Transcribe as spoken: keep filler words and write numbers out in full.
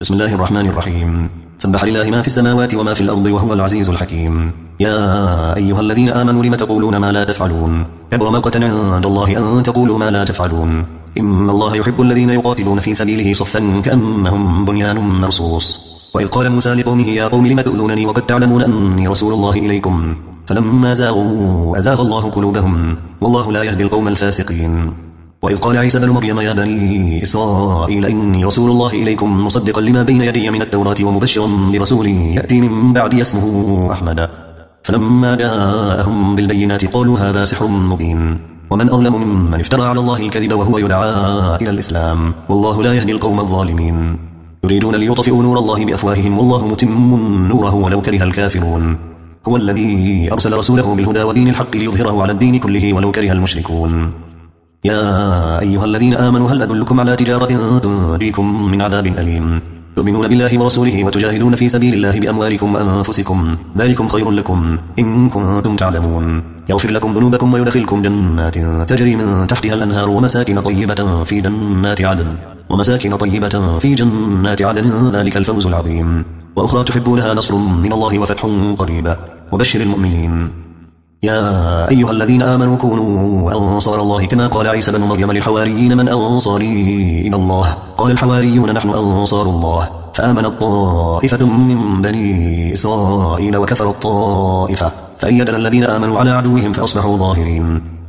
بسم الله الرحمن الرحيم. سبح لله ما في السماوات وما في الأرض وهو العزيز الحكيم. يا أيها الذين آمنوا لم تقولون ما لا تفعلون؟ كبر مقتا عند الله أن تقولوا ما لا تفعلون. إن الله يحب الذين يقاتلون في سبيله صفا كأنهم بنيان مرصوص. وإذ قال موسى لقومه يا قوم لم تؤذونني وقد تعلمون أني رسول الله إليكم فلما زاغوا أزاغ الله قلوبهم والله لا يهدي القوم الفاسقين. وإذ قال عيسى بن مريم يا بني إسرائيل إني رسول الله إليكم مصدقا لما بين يدي من التوراة ومبشرا برسول يأتي من بعدي اسمه أحمد. فلما جاءهم بالبينات قالوا هذا سحر مبين ومن أظلم ممن افترى على الله الكذب وهو يدعى إلى الإسلام والله لا يهدي القوم الظالمين. يريدون ليطفئوا نور الله بأفواههم والله متم نوره ولو كره الكافرون. هو الذي أرسل رسوله بالهدى ودين الحق ليظهره على الدين كله ولو كره المشركون. يا أيها الذين آمنوا هل أدلكم على تجارة تنجيكم من عذاب أليم تؤمنون بالله ورسوله وتجاهدون في سبيل الله بأموالكم وأنفسكم ذلكم خير لكم إن كنتم تعلمون. يغفر لكم ذنوبكم ويدخلكم جنات تجري من تحتها الأنهار ومساكن طيبة في جنات عدن ومساكن طيبة في جنات عدن ذلك الفوز العظيم. وأخرى تحبونها نصر من الله وفتح قريب وبشر المؤمنين. يا أيها الذين آمنوا كونوا أنصار الله كما قال عيسى بن مريم للحواريين من أنصاري إلى الله قال الحواريون نحن أنصار الله فآمنت طائفة من بني إسرائيل وكفرت طائفة فأيدنا الذين آمنوا على عدوهم فأصبحوا ظاهرين.